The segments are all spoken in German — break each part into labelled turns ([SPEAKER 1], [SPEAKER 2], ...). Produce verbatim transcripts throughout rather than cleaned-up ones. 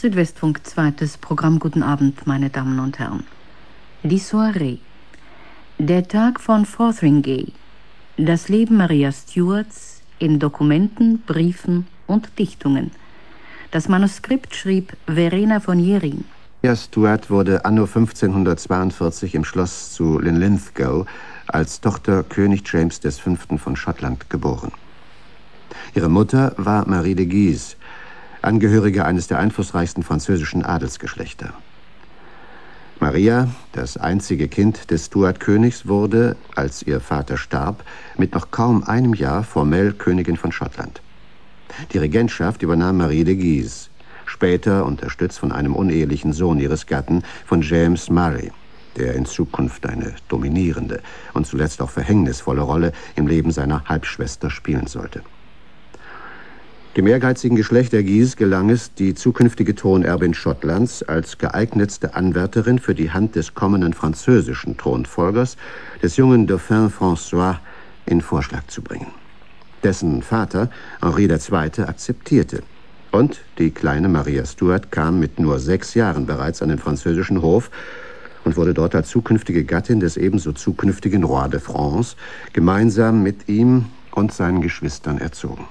[SPEAKER 1] Südwestfunk, zweites Programm. Guten Abend, meine Damen und Herren. Die Soiree. Der Tag von Fotheringay. Das Leben Maria Stuarts in Dokumenten, Briefen und Dichtungen. Das Manuskript schrieb Verena von Jhering.
[SPEAKER 2] Maria Stuart wurde anno fünfzehnhundertzweiundvierzig im Schloss zu Linlithgow als Tochter König James der Fünfte von Schottland geboren. Ihre Mutter war Marie de Guise, Angehörige eines der einflussreichsten französischen Adelsgeschlechter. Maria, das einzige Kind des Stuart-Königs, wurde, als ihr Vater starb, mit noch kaum einem Jahr formell Königin von Schottland. Die Regentschaft übernahm Marie de Guise, später unterstützt von einem unehelichen Sohn ihres Gatten, von James Murray, der in Zukunft eine dominierende und zuletzt auch verhängnisvolle Rolle im Leben seiner Halbschwester spielen sollte. Dem ehrgeizigen Geschlecht der Guise gelang es, die zukünftige Thronerbin Schottlands als geeignetste Anwärterin für die Hand des kommenden französischen Thronfolgers, des jungen Dauphin François, in Vorschlag zu bringen. Dessen Vater, Henri der Zweite, akzeptierte. Und die kleine Maria Stuart kam mit nur sechs Jahren bereits an den französischen Hof und wurde dort als zukünftige Gattin des ebenso zukünftigen Roi de France gemeinsam mit ihm und seinen Geschwistern erzogen.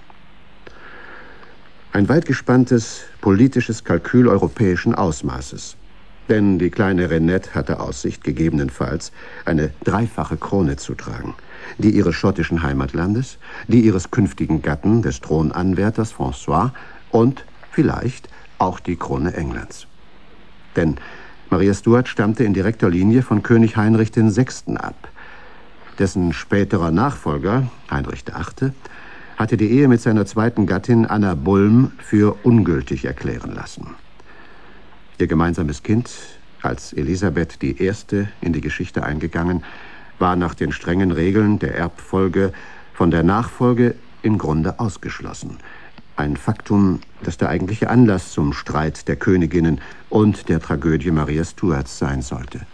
[SPEAKER 2] Ein weit gespanntes politisches Kalkül europäischen Ausmaßes. Denn die kleine Renette hatte Aussicht, gegebenenfalls eine dreifache Krone zu tragen. Die ihres schottischen Heimatlandes, die ihres künftigen Gatten, des Thronanwärters François und vielleicht auch die Krone Englands. Denn Maria Stuart stammte in direkter Linie von König Heinrich der Sechste ab. Dessen späterer Nachfolger, Heinrich der Achte, hatte die Ehe mit seiner zweiten Gattin Anna Bulm für ungültig erklären lassen. Ihr gemeinsames Kind, als Elisabeth die Erste in die Geschichte eingegangen, war nach den strengen Regeln der Erbfolge von der Nachfolge im Grunde ausgeschlossen. Ein Faktum, das der eigentliche Anlass zum Streit der Königinnen und der Tragödie Maria Stuarts sein sollte.